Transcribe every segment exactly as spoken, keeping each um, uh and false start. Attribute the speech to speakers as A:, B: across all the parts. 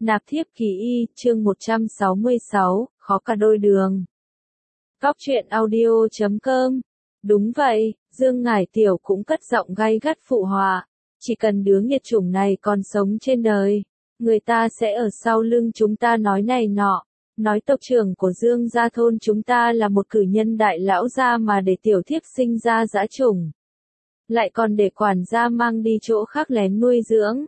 A: Nạp thiếp kỳ y, chương một trăm sáu mươi sáu, khó cả đôi đường. Góc truyện audio chấm com. Đúng vậy, Dương Ngải Tiểu cũng cất giọng gay gắt phụ họa. Chỉ cần đứa nghiệt chủng này còn sống trên đời, người ta sẽ ở sau lưng chúng ta nói này nọ. Nói tộc trưởng của Dương gia thôn chúng ta là một cử nhân đại lão gia mà để tiểu thiếp sinh ra dã chủng. Lại còn để quản gia mang đi chỗ khác lén nuôi dưỡng.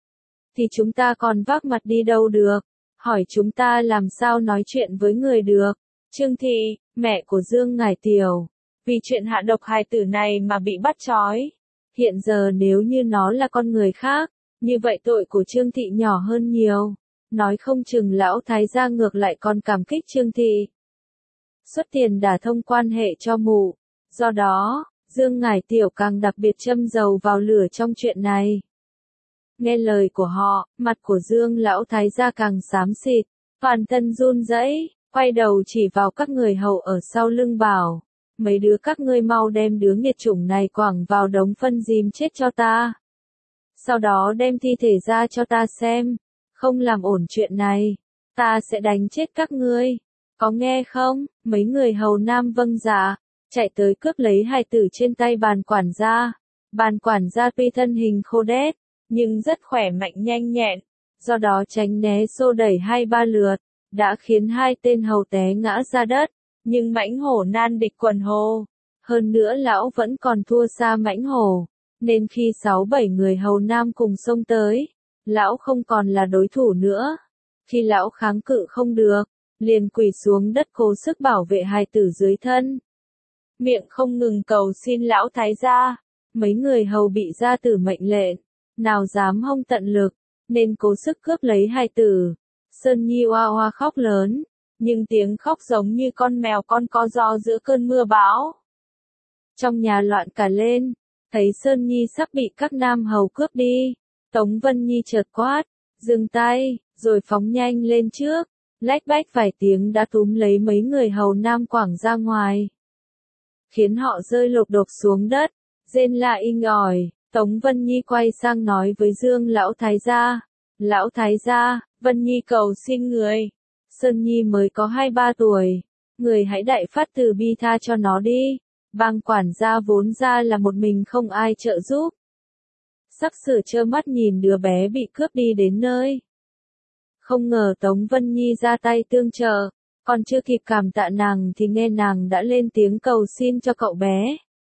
A: Thì chúng ta còn vác mặt đi đâu được, hỏi chúng ta làm sao nói chuyện với người được. Trương Thị, mẹ của Dương Ngải Tiểu, vì chuyện hạ độc hài tử này mà bị bắt trói. Hiện giờ nếu như nó là con người khác, như vậy tội của Trương Thị nhỏ hơn nhiều. Nói không chừng lão thái gia ngược lại còn cảm kích Trương Thị. Xuất tiền đả thông quan hệ cho mụ. Do đó, Dương Ngải Tiểu càng đặc biệt châm dầu vào lửa trong chuyện này. Nghe lời của họ, mặt của Dương lão thái gia càng xám xịt, toàn thân run rẩy, quay đầu chỉ vào các người hầu ở sau lưng bảo, mấy đứa các ngươi mau đem đứa nghiệt chủng này quẳng vào đống phân dìm chết cho ta. Sau đó đem thi thể ra cho ta xem, không làm ổn chuyện này, ta sẽ đánh chết các ngươi. Có nghe không? Mấy người hầu nam vâng dạ, chạy tới cướp lấy hài tử trên tay bàn quản gia. Bàn quản gia tuy thân hình khô đét, nhưng rất khỏe mạnh nhanh nhẹn, do đó tránh né xô đẩy hai ba lượt, đã khiến hai tên hầu té ngã ra đất, nhưng mãnh hổ nan địch quần hổ. Hơn nữa lão vẫn còn thua xa mãnh hổ, nên khi sáu bảy người hầu nam cùng xông tới, lão không còn là đối thủ nữa. Khi lão kháng cự không được, liền quỳ xuống đất cố sức bảo vệ hài tử dưới thân. Miệng không ngừng cầu xin lão thái gia, mấy người hầu bị gia tử mệnh lệnh, nào dám hông tận lực, nên cố sức cướp lấy hài tử. Sơn Nhi oa oa khóc lớn, nhưng tiếng khóc giống như con mèo con co ro giữa cơn mưa bão. Trong nhà loạn cả lên, thấy Sơn Nhi sắp bị các nam hầu cướp đi, Tống Vân Nhi chợt quát, dừng tay, rồi phóng nhanh lên trước, lách bách vài tiếng đã túm lấy mấy người hầu nam quẳng ra ngoài, khiến họ rơi lột đột xuống đất, rên la inh ỏi. Tống Vân Nhi quay sang nói với Dương lão thái gia, lão thái gia, Vân Nhi cầu xin người, Sơn Nhi mới có hai ba tuổi, người hãy đại phát từ bi tha cho nó đi. Bang quản gia vốn ra là một mình không ai trợ giúp, sắp sửa trơ mắt nhìn đứa bé bị cướp đi đến nơi. Không ngờ Tống Vân Nhi ra tay tương trợ, còn chưa kịp cảm tạ nàng thì nghe nàng đã lên tiếng cầu xin cho cậu bé.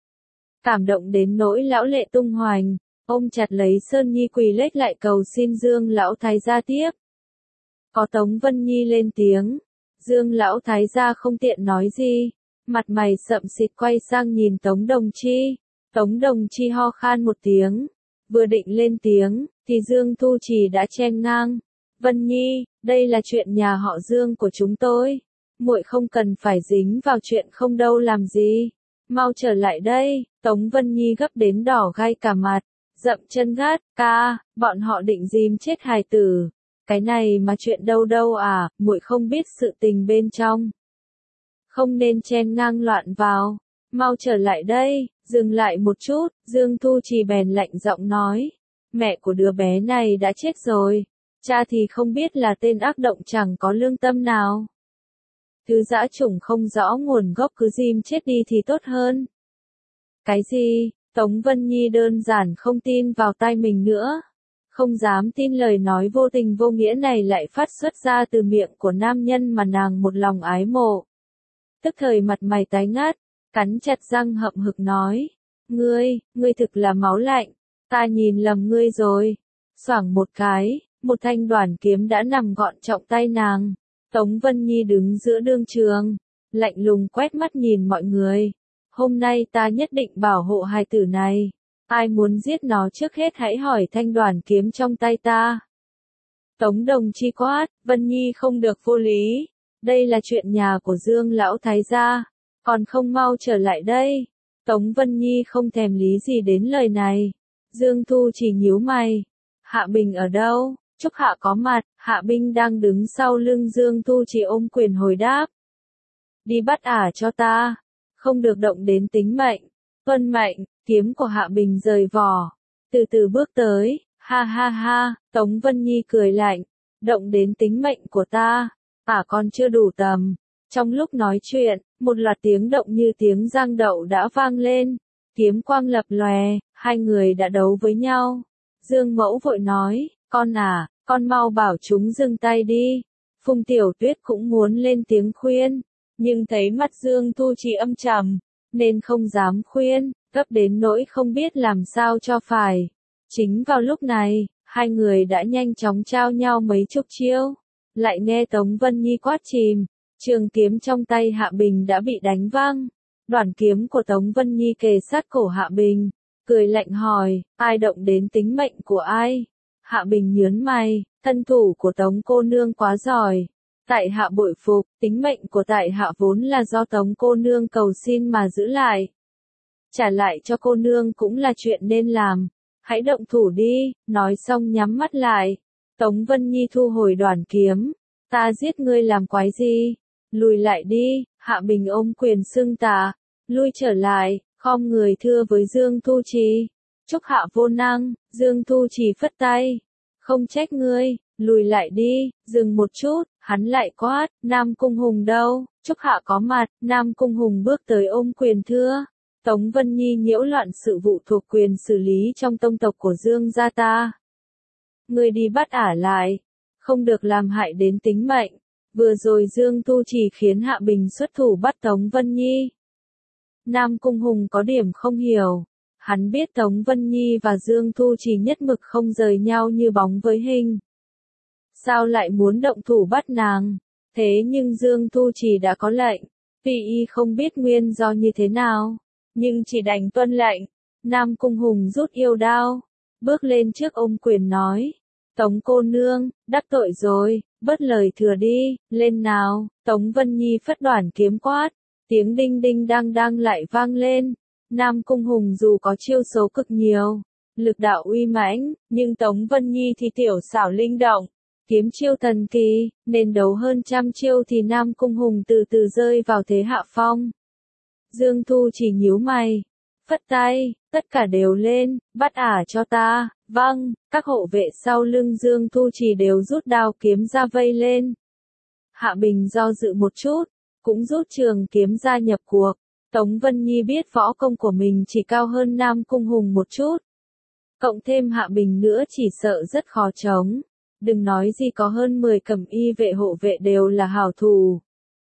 A: Cảm động đến nỗi lão lệ tung hoành, ôm chặt lấy Sơn Nhi quỳ lết lại cầu xin Dương lão thái gia tiếp. Có Tống Vân Nhi lên tiếng, Dương lão thái gia không tiện nói gì, mặt mày sậm xịt quay sang nhìn Tống Đồng Chi. Tống Đồng Chi ho khan một tiếng, vừa định lên tiếng, thì Dương Thu Trì đã chen ngang. Vân Nhi, đây là chuyện nhà họ Dương của chúng tôi, muội không cần phải dính vào chuyện không đâu làm gì. Mau trở lại đây. Tống Vân Nhi gấp đến đỏ gai cả mặt, dậm chân gắt, ca, bọn họ định dìm chết hài tử. Cái này mà chuyện đâu đâu à, muội không biết sự tình bên trong. Không nên chen ngang loạn vào, mau trở lại đây. Dừng lại một chút, Dương Thu Trì bèn lạnh giọng nói, mẹ của đứa bé này đã chết rồi, cha thì không biết là tên ác động chẳng có lương tâm nào. Thứ dã chủng không rõ nguồn gốc cứ dìm chết đi thì tốt hơn. Cái gì? Tống Vân Nhi đơn giản không tin vào tai mình nữa. Không dám tin lời nói vô tình vô nghĩa này lại phát xuất ra từ miệng của nam nhân mà nàng một lòng ái mộ. Tức thời mặt mày tái ngắt, cắn chặt răng hậm hực nói, ngươi, ngươi thực là máu lạnh, ta nhìn lầm ngươi rồi. Xoảng một cái, một thanh đoản kiếm đã nằm gọn trọng tay nàng. Tống Vân Nhi đứng giữa đương trường, lạnh lùng quét mắt nhìn mọi người. Hôm nay ta nhất định bảo hộ hài tử này. Ai muốn giết nó trước hết hãy hỏi thanh đoản kiếm trong tay ta. Tống Đồng Chi quát, Vân Nhi không được vô lý. Đây là chuyện nhà của Dương lão thái gia, còn không mau trở lại đây. Tống Vân Nhi không thèm lý gì đến lời này. Dương Thu chỉ nhíu mày. Hạ Bình ở đâu? Trúc Hạ có mặt, Hạ Binh đang đứng sau lưng Dương Thu chỉ ôm quyền hồi đáp. Đi bắt ả cho ta, không được động đến tính mệnh. Tuân mệnh. Kiếm của Hạ Bình rời vỏ, từ từ bước tới, ha ha ha. Tống Vân Nhi cười lạnh, động đến tính mệnh của ta, à còn chưa đủ tầm. Trong lúc nói chuyện, một loạt tiếng động như tiếng giang đậu đã vang lên, kiếm quang lập lòe, hai người đã đấu với nhau. Dương Mẫu vội nói, con à, con mau bảo chúng dừng tay đi. Phùng Tiểu Tuyết cũng muốn lên tiếng khuyên, nhưng thấy mặt Dương Thu Trì âm trầm, nên không dám khuyên, gấp đến nỗi không biết làm sao cho phải. Chính vào lúc này, hai người đã nhanh chóng trao nhau mấy chục chiêu, lại nghe Tống Vân Nhi quát chìm, trường kiếm trong tay Hạ Bình đã bị đánh văng. Đoản kiếm của Tống Vân Nhi kề sát cổ Hạ Bình, cười lạnh hỏi, ai động đến tính mệnh của ai? Hạ Bình nhớn mày, thân thủ của Tống cô nương quá giỏi. Tại hạ bội phục, tính mệnh của tại hạ vốn là do Tống cô nương cầu xin mà giữ lại. Trả lại cho cô nương cũng là chuyện nên làm. Hãy động thủ đi, nói xong nhắm mắt lại. Tống Vân Nhi thu hồi đoản kiếm. Ta giết ngươi làm quái gì? Lùi lại đi, Hạ Bình ôm quyền xưng tạ. Lui trở lại, khom người thưa với Dương Thu Trì. Trúc hạ vô năng, Dương Thu Trì phất tay. Không trách ngươi, lùi lại đi, dừng một chút, hắn lại quát, Nam Cung Hùng đâu? Trúc hạ có mặt, Nam Cung Hùng bước tới ôm quyền thưa. Tống Vân Nhi nhiễu loạn sự vụ thuộc quyền xử lý trong tông tộc của Dương gia ta. Ngươi đi bắt ả lại, không được làm hại đến tính mệnh. Vừa rồi Dương Thu Trì khiến Hạ Bình xuất thủ bắt Tống Vân Nhi. Nam Cung Hùng có điểm không hiểu. Hắn biết Tống Vân Nhi và Dương Thu Trì nhất mực không rời nhau như bóng với hình. Sao lại muốn động thủ bắt nàng? Thế nhưng Dương Thu Trì đã có lệnh. Tuy y không biết nguyên do như thế nào, nhưng chỉ đành tuân lệnh. Nam Cung Hùng rút yêu đao, bước lên trước ôm quyền nói. Tống cô nương, đắc tội rồi, bớt lời thừa đi, lên nào. Tống Vân Nhi phất đoản kiếm quát, tiếng đinh đinh đang đang lại vang lên. Nam Cung Hùng dù có chiêu số cực nhiều, lực đạo uy mãnh, nhưng Tống Vân Nhi thì tiểu xảo linh động, kiếm chiêu thần kỳ, nên đấu hơn trăm chiêu thì Nam Cung Hùng từ từ rơi vào thế hạ phong. Dương Thu chỉ nhíu mày, phất tay, tất cả đều lên, bắt ả cho ta. Vâng, các hộ vệ sau lưng Dương Thu Trì đều rút đao kiếm ra vây lên. Hạ Bình do dự một chút, cũng rút trường kiếm ra nhập cuộc. Tống Vân Nhi biết võ công của mình chỉ cao hơn Nam Cung Hùng một chút. Cộng thêm Hạ Bình nữa chỉ sợ rất khó chống. Đừng nói gì có hơn mười cẩm y vệ hộ vệ đều là hảo thủ.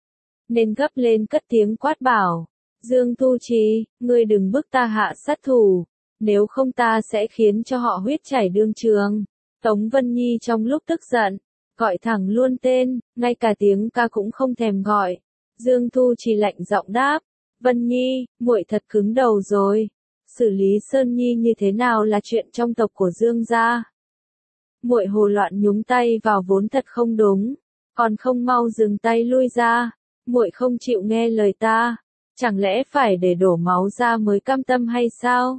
A: Nên gấp lên cất tiếng quát bảo. Dương Thu Trì, ngươi đừng bức ta hạ sát thủ. Nếu không ta sẽ khiến cho họ huyết chảy đương trường. Tống Vân Nhi trong lúc tức giận, gọi thẳng luôn tên, ngay cả tiếng ca cũng không thèm gọi. Dương Thu Trì lạnh giọng đáp, Vân Nhi, muội thật cứng đầu rồi. Xử lý Sơn Nhi như thế nào là chuyện trong tộc của Dương gia. Muội hồ loạn nhúng tay vào vốn thật không đúng, còn không mau dừng tay lui ra. Muội không chịu nghe lời ta, chẳng lẽ phải để đổ máu ra mới cam tâm hay sao?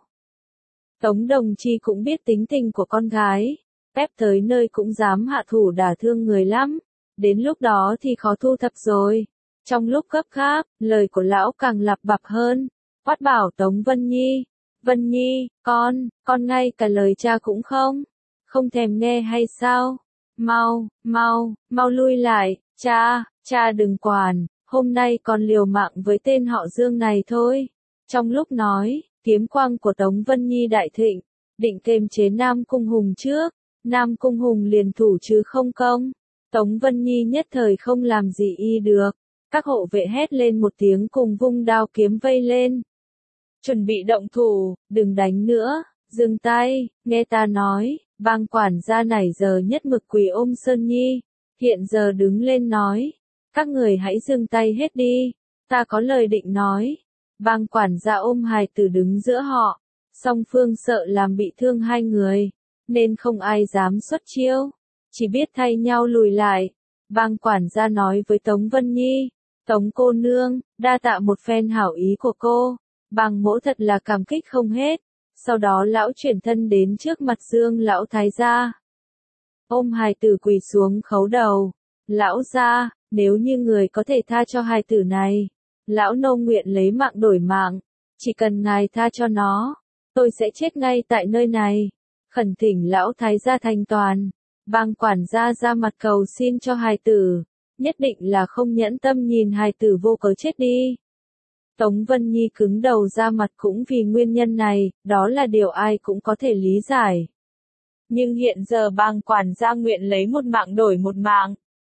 A: Tống Đồng Chi cũng biết tính tình của con gái, ép tới nơi cũng dám hạ thủ đả thương người lắm, đến lúc đó thì khó thu thập rồi. Trong lúc gấp gáp, lời của lão càng lặp bặp hơn, quát bảo Tống Vân Nhi, Vân Nhi, con, con ngay cả lời cha cũng không, không thèm nghe hay sao? Mau, mau, mau lui lại, cha, cha đừng quản, hôm nay còn liều mạng với tên họ Dương này thôi. Trong lúc nói, kiếm quang của Tống Vân Nhi đại thịnh, định kềm chế Nam Cung Hùng trước, Nam Cung Hùng liền thủ chứ không công. Tống Vân Nhi nhất thời không làm gì y được, các hộ vệ hét lên một tiếng cùng vung đao kiếm vây lên. Chuẩn bị động thủ, đừng đánh nữa, dừng tay, nghe ta nói, bang quản gia này giờ nhất mực quỳ ôm Sơn Nhi, hiện giờ đứng lên nói, các người hãy dừng tay hết đi, ta có lời định nói. Bang quản gia ôm hài tử đứng giữa họ, song phương sợ làm bị thương hai người, nên không ai dám xuất chiêu, chỉ biết thay nhau lùi lại. Bang quản gia nói với Tống Vân Nhi, Tống cô nương, đa tạ một phen hảo ý của cô, bang mỗ thật là cảm kích không hết. Sau đó lão chuyển thân đến trước mặt Dương lão thái gia, ôm hài tử quỳ xuống khấu đầu, lão gia, nếu như người có thể tha cho hài tử này, lão nô nguyện lấy mạng đổi mạng, chỉ cần ngài tha cho nó, tôi sẽ chết ngay tại nơi này. Khẩn thỉnh lão thái gia thành toàn. Bang quản gia ra mặt cầu xin cho hài tử, nhất định là không nhẫn tâm nhìn hài tử vô cớ chết đi. Tống Vân Nhi cứng đầu ra mặt cũng vì nguyên nhân này, đó là điều ai cũng có thể lý giải. Nhưng hiện giờ bang quản gia nguyện lấy một mạng đổi một mạng.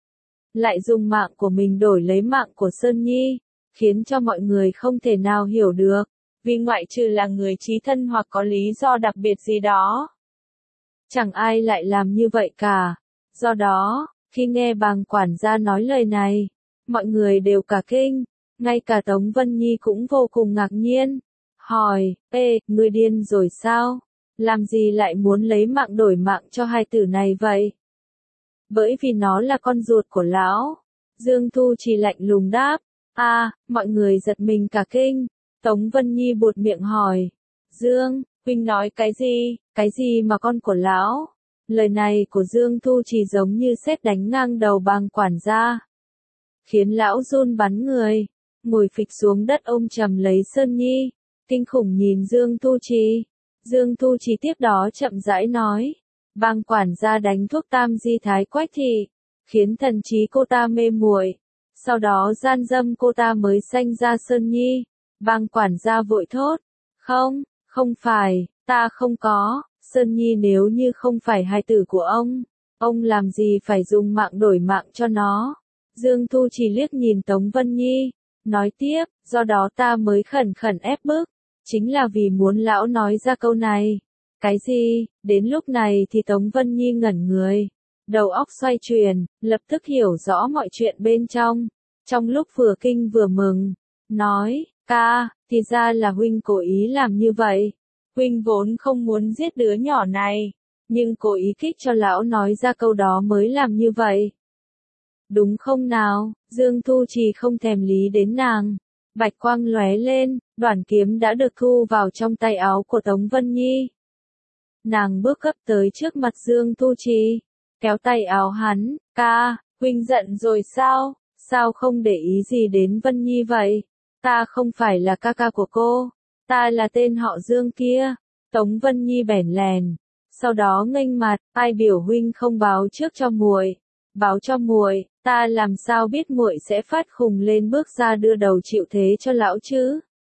A: Lại dùng mạng của mình đổi lấy mạng của Sơn Nhi, khiến cho mọi người không thể nào hiểu được, vì ngoại trừ là người chí thân hoặc có lý do đặc biệt gì đó. Chẳng ai lại làm như vậy cả. Do đó, khi nghe bang quản gia nói lời này, mọi người đều cả kinh, ngay cả Tống Vân Nhi cũng vô cùng ngạc nhiên. Hỏi, ê, ngươi điên rồi sao? Làm gì lại muốn lấy mạng đổi mạng cho hai tử này vậy? Bởi vì nó là con ruột của lão. Dương Thu chỉ lạnh lùng đáp. A, à, mọi người giật mình cả kinh. Tống Vân Nhi buột miệng hỏi. Dương, huynh nói cái gì? Cái gì mà con của lão? Lời này của Dương Thu chỉ giống như sét đánh ngang đầu bang quản gia, khiến lão run bắn người, ngồi phịch xuống đất ôm chầm lấy Sơn Nhi, kinh khủng nhìn Dương Thu Trì. Dương Thu Trì tiếp đó chậm rãi nói, bang quản gia đánh thuốc tam di thái quách thị, khiến thần trí cô ta mê muội, sau đó gian dâm cô ta mới sanh ra Sơn Nhi. Bang quản gia vội thốt, không, không phải, ta không có. Sơn Nhi nếu như không phải hài tử của ông, ông làm gì phải dùng mạng đổi mạng cho nó? Dương Thu chỉ liếc nhìn Tống Vân Nhi, nói tiếp, do đó ta mới khẩn khẩn ép bức, chính là vì muốn lão nói ra câu này. Cái gì? Đến lúc này thì Tống Vân Nhi ngẩn người, đầu óc xoay chuyển, lập tức hiểu rõ mọi chuyện bên trong, trong lúc vừa kinh vừa mừng, nói, ca, thì ra là huynh cố ý làm như vậy. Huynh vốn không muốn giết đứa nhỏ này, nhưng cố ý kích cho lão nói ra câu đó mới làm như vậy. Đúng không nào? Dương Thu Trì không thèm lý đến nàng. Bạch quang lóe lên, đoàn kiếm đã được thu vào trong tay áo của Tống Vân Nhi. Nàng bước gấp tới trước mặt Dương Thu Trì, kéo tay áo hắn, ca, huynh giận rồi sao? Sao không để ý gì đến Vân Nhi vậy? Ta không phải là ca ca của cô. Ta là tên họ Dương kia. Tống Vân Nhi bẽn lèn, sau đó nghênh mặt, ai biểu huynh không báo trước cho muội, báo cho muội, ta làm sao biết muội sẽ phát khùng lên bước ra đưa đầu chịu thế cho lão chứ?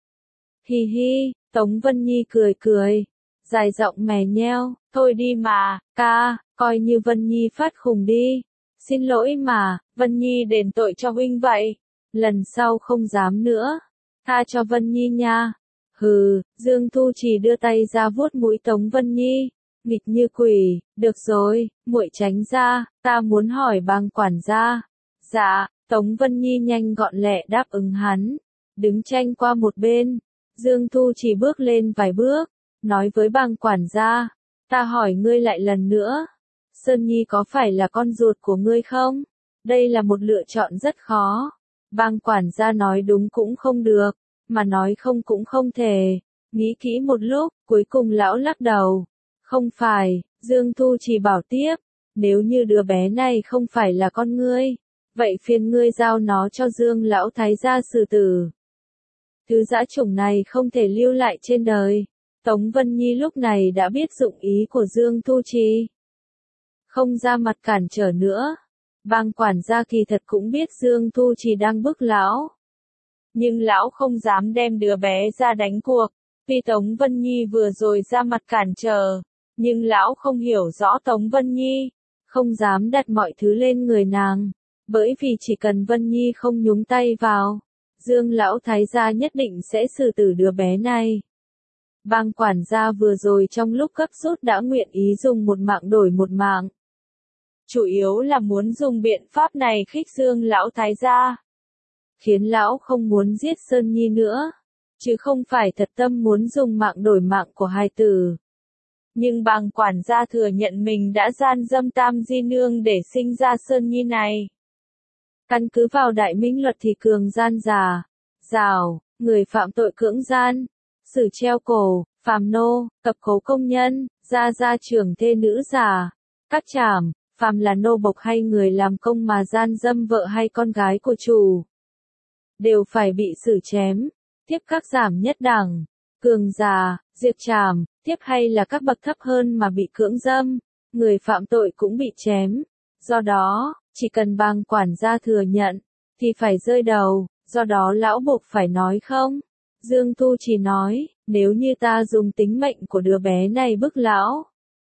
A: Hi hi, Tống Vân Nhi cười cười, dài giọng mè nheo, thôi đi mà, ca, coi như Vân Nhi phát khùng đi. Xin lỗi mà, Vân Nhi đền tội cho huynh vậy, lần sau không dám nữa, tha cho Vân Nhi nha. Hừ, Dương Thu Trì đưa tay ra vuốt mũi Tống Vân Nhi, nghịch như quỷ, được rồi, muội tránh ra, ta muốn hỏi bang quản gia. Dạ, Tống Vân Nhi nhanh gọn lẹ đáp ứng hắn, đứng tranh qua một bên. Dương Thu Trì bước lên vài bước, nói với bang quản gia, ta hỏi ngươi lại lần nữa, Sơn Nhi có phải là con ruột của ngươi không? Đây là một lựa chọn rất khó. Bang quản gia nói đúng cũng không được, mà nói không cũng không thể. Nghĩ kỹ một lúc, cuối cùng lão lắc đầu. Không phải, Dương Thu chỉ bảo tiếp, nếu như đứa bé này không phải là con ngươi, vậy phiền ngươi giao nó cho Dương lão thái gia xử tử. Thứ dã chủng này không thể lưu lại trên đời. Tống Vân Nhi lúc này đã biết dụng ý của Dương Thu Trì, không ra mặt cản trở nữa. Bang quản gia kỳ thật cũng biết Dương Thu Trì đang bức lão, nhưng lão không dám đem đứa bé ra đánh cuộc, vì Tống Vân Nhi vừa rồi ra mặt cản trở, nhưng lão không hiểu rõ Tống Vân Nhi, không dám đặt mọi thứ lên người nàng, bởi vì chỉ cần Vân Nhi không nhúng tay vào, Dương lão thái gia nhất định sẽ xử tử đứa bé này. Bang quản gia vừa rồi trong lúc gấp rút đã nguyện ý dùng một mạng đổi một mạng, chủ yếu là muốn dùng biện pháp này khích Dương lão thái gia, khiến lão không muốn giết Sơn Nhi nữa, chứ không phải thật tâm muốn dùng mạng đổi mạng của hài tử. Nhưng bang quản gia thừa nhận mình đã gian dâm Tam Di Nương để sinh ra Sơn Nhi này. Căn cứ vào Đại Minh luật thì cường gian già, giảo, người phạm tội cưỡng gian, xử treo cổ, phàm nô, cập khấu công nhân, gia gia trưởng thê nữ già, cắt trảm, phàm là nô bộc hay người làm công mà gian dâm vợ hay con gái của chủ, đều phải bị xử chém, tiếp các giảm nhất đẳng, cường già, diệt trảm, tiếp hay là các bậc thấp hơn mà bị cưỡng dâm, người phạm tội cũng bị chém. Do đó, chỉ cần bang quản gia thừa nhận, thì phải rơi đầu, do đó lão buộc phải nói không. Dương Thu Trì nói, nếu như ta dùng tính mệnh của đứa bé này bức lão,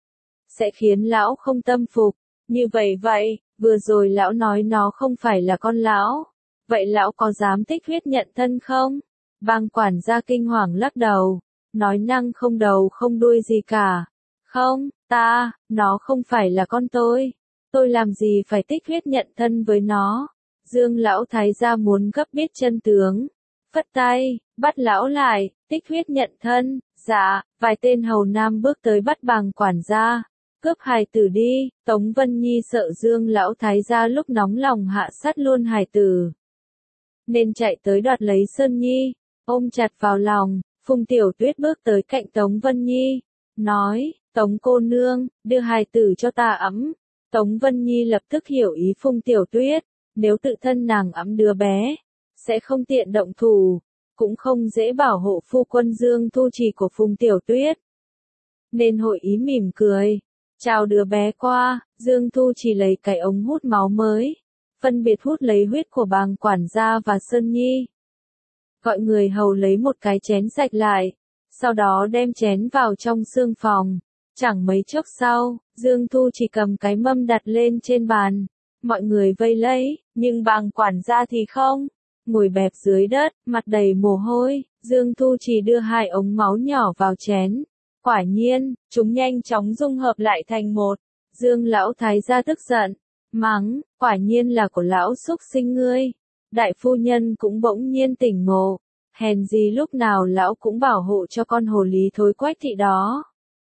A: sẽ khiến lão không tâm phục. Như vậy vậy, vừa rồi lão nói nó không phải là con lão. Vậy lão có dám tích huyết nhận thân không? Bang quản gia kinh hoàng lắc đầu, nói năng không đầu không đuôi gì cả. Không, ta, nó không phải là con tôi. Tôi làm gì phải tích huyết nhận thân với nó? Dương lão thái gia muốn gấp biết chân tướng. Phất tay, bắt lão lại, tích huyết nhận thân. Dạ, vài tên hầu nam bước tới bắt bang quản gia. Cướp hài tử đi. Tống Vân Nhi sợ Dương lão thái gia lúc nóng lòng hạ sát luôn hài tử, nên chạy tới đoạt lấy Sơn Nhi, ôm chặt vào lòng. Phùng Tiểu Tuyết bước tới cạnh Tống Vân Nhi, nói, Tống cô nương, đưa hài tử cho ta ẵm. Tống Vân Nhi lập tức hiểu ý Phùng Tiểu Tuyết, nếu tự thân nàng ẵm đứa bé, sẽ không tiện động thủ, cũng không dễ bảo hộ phu quân Dương Thu Trì của Phùng Tiểu Tuyết. Nên hội ý mỉm cười, chào đứa bé qua. Dương Thu Trì lấy cái ống hút máu mới, phân biệt hút lấy huyết của bàng quản gia và Sơn Nhi. Gọi người hầu lấy một cái chén sạch lại, sau đó đem chén vào trong xương phòng. Chẳng mấy chốc sau, Dương Thu chỉ cầm cái mâm đặt lên trên bàn. Mọi người vây lấy, nhưng bàng quản gia thì không. Ngồi bẹp dưới đất, mặt đầy mồ hôi, Dương Thu chỉ đưa hai ống máu nhỏ vào chén. Quả nhiên, chúng nhanh chóng dung hợp lại thành một. Dương lão thái gia tức giận, mắng, quả nhiên là của lão xúc sinh ngươi. Đại phu nhân cũng bỗng nhiên tỉnh ngộ, hèn gì lúc nào lão cũng bảo hộ cho con hồ ly thối quách thị đó.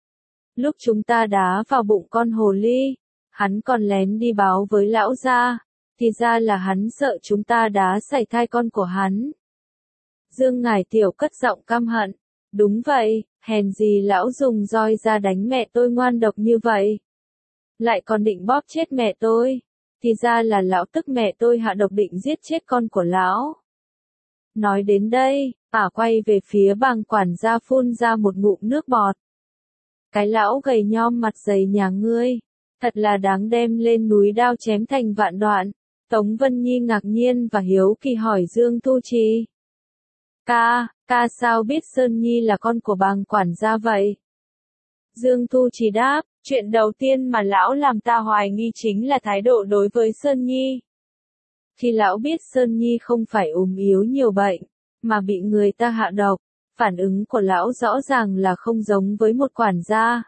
A: Lúc chúng ta đá vào bụng con hồ ly, hắn còn lén đi báo với lão gia, thì ra là hắn sợ chúng ta đá sảy thai con của hắn. Dương Ngải Tiểu cất giọng căm hận, đúng vậy, hèn gì lão dùng roi ra đánh mẹ tôi ngoan độc như vậy. Lại còn định bóp chết mẹ tôi, thì ra là lão tức mẹ tôi hạ độc định giết chết con của lão. Nói đến đây, ả quay về phía bàng quản gia phun ra một ngụm nước bọt. Cái lão gầy nhom mặt dày nhà ngươi, thật là đáng đem lên núi đao chém thành vạn đoạn. Tống Vân Nhi ngạc nhiên và hiếu kỳ hỏi Dương Thu Trì. Ca, ca sao biết Sơn Nhi là con của bàng quản gia vậy? Dương Thu Trì đáp, chuyện đầu tiên mà lão làm ta hoài nghi chính là thái độ đối với Sơn Nhi. Khi lão biết Sơn Nhi không phải ốm yếu nhiều bệnh, mà bị người ta hạ độc, phản ứng của lão rõ ràng là không giống với một quản gia,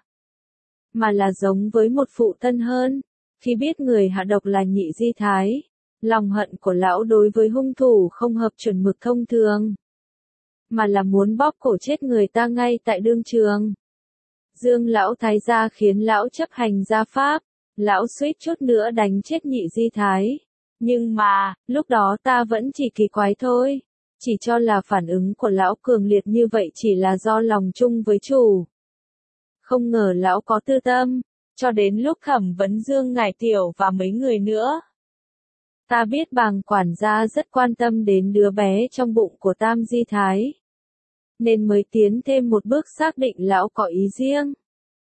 A: mà là giống với một phụ thân hơn. Khi biết người hạ độc là Nhị Di Thái, lòng hận của lão đối với hung thủ không hợp chuẩn mực thông thường, mà là muốn bóp cổ chết người ta ngay tại đương trường. Dương lão thái gia khiến lão chấp hành gia pháp, lão suýt chút nữa đánh chết Nhị Di Thái. Nhưng mà, lúc đó ta vẫn chỉ kỳ quái thôi, chỉ cho là phản ứng của lão cường liệt như vậy chỉ là do lòng chung với chủ. Không ngờ lão có tư tâm, cho đến lúc thẩm vấn Dương Ngải Tiểu và mấy người nữa. Ta biết bàng quản gia rất quan tâm đến đứa bé trong bụng của Tam Di Thái, nên mới tiến thêm một bước xác định lão có ý riêng.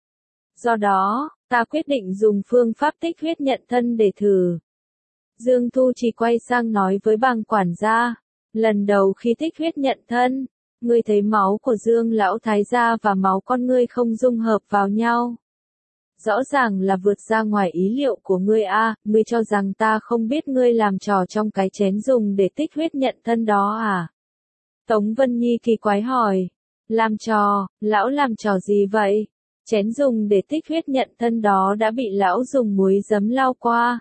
A: Do đó, ta quyết định dùng phương pháp tích huyết nhận thân để thử. Dương Thu Trì quay sang nói với bàng quản gia, lần đầu khi tích huyết nhận thân, ngươi thấy máu của Dương lão thái gia và máu con ngươi không dung hợp vào nhau. Rõ ràng là vượt ra ngoài ý liệu của ngươi a, ngươi cho rằng ta không biết ngươi làm trò trong cái chén dùng để tích huyết nhận thân đó à? Tống Vân Nhi kỳ quái hỏi, làm trò, lão làm trò gì vậy? Chén dùng để tích huyết nhận thân đó đã bị lão dùng muối giấm lau qua.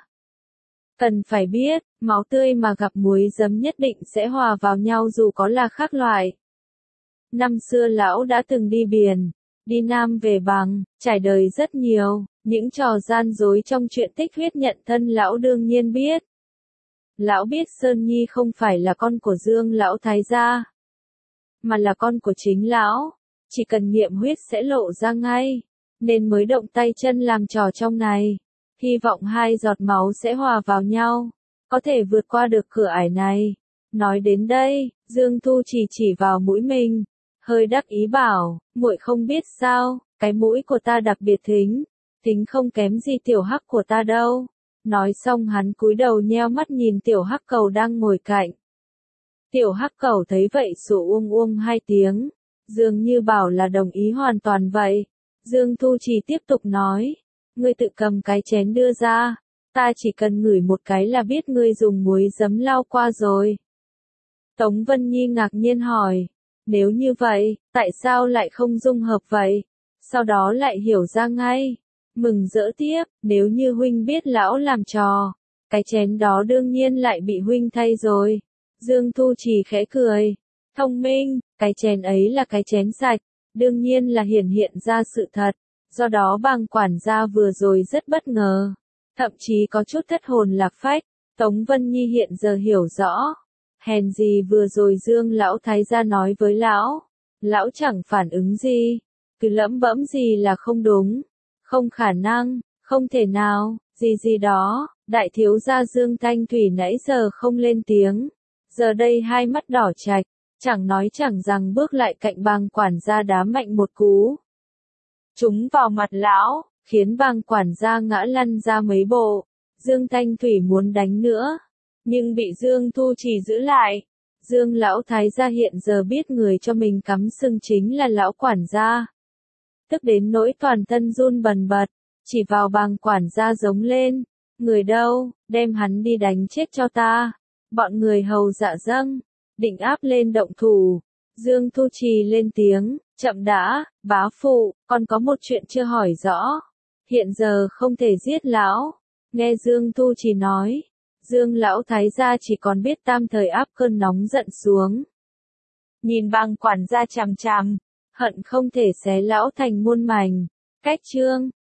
A: Cần phải biết, máu tươi mà gặp muối giấm nhất định sẽ hòa vào nhau dù có là khác loại. Năm xưa lão đã từng đi biển, đi Nam về Bằng, trải đời rất nhiều, những trò gian dối trong chuyện tích huyết nhận thân lão đương nhiên biết. Lão biết Sơn Nhi không phải là con của Dương lão thái gia, mà là con của chính lão, chỉ cần nghiệm huyết sẽ lộ ra ngay, nên mới động tay chân làm trò trong này. Hy vọng hai giọt máu sẽ hòa vào nhau, có thể vượt qua được cửa ải này. Nói đến đây, Dương Thu chỉ chỉ vào mũi mình, hơi đắc ý bảo, muội không biết sao, cái mũi của ta đặc biệt thính, tính không kém gì tiểu hắc của ta đâu. Nói xong hắn cúi đầu nheo mắt nhìn tiểu hắc cầu đang ngồi cạnh. Tiểu hắc cầu thấy vậy sủa uông uông hai tiếng, dường như bảo là đồng ý hoàn toàn vậy. Dương Thu Trì tiếp tục nói, ngươi tự cầm cái chén đưa ra, ta chỉ cần ngửi một cái là biết ngươi dùng muối giấm lau qua rồi. Tống Vân Nhi ngạc nhiên hỏi, nếu như vậy, tại sao lại không dung hợp vậy? Sau đó lại hiểu ra ngay, mừng rỡ tiếp, nếu như huynh biết lão làm trò, cái chén đó đương nhiên lại bị huynh thay rồi. Dương Thu Trì khẽ cười, thông minh, cái chén ấy là cái chén sạch, đương nhiên là hiển hiện ra sự thật, do đó bàng quản gia vừa rồi rất bất ngờ, thậm chí có chút thất hồn lạc phách. Tống Vân Nhi hiện giờ hiểu rõ, hèn gì vừa rồi Dương lão thái gia nói với lão, lão chẳng phản ứng gì, cứ lẩm bẩm gì là không đúng, không khả năng, không thể nào, gì gì đó. Đại thiếu gia Dương Thanh Thủy nãy giờ không lên tiếng, giờ đây hai mắt đỏ trạch, chẳng nói chẳng rằng bước lại cạnh bàng quản gia đá mạnh một cú trúng vào mặt lão, khiến bàng quản gia ngã lăn ra mấy bộ. Dương Thanh Thủy muốn đánh nữa, nhưng bị Dương Thu Trì giữ lại. Dương lão thái gia hiện giờ biết người cho mình cắm sừng chính là lão quản gia, tức đến nỗi toàn thân run bần bật, chỉ vào bàng quản gia giống lên, người đâu, đem hắn đi đánh chết cho ta. Bọn người hầu dạ dâng, định áp lên động thủ. Dương Thu Trì lên tiếng, chậm đã, bá phụ, con có một chuyện chưa hỏi rõ. Hiện giờ không thể giết lão. Nghe Dương Thu Trì nói, Dương lão thái gia chỉ còn biết tam thời áp cơn nóng giận xuống. Nhìn bàng quản gia chằm chằm, hận không thể xé lão thành muôn mảnh. Cách chương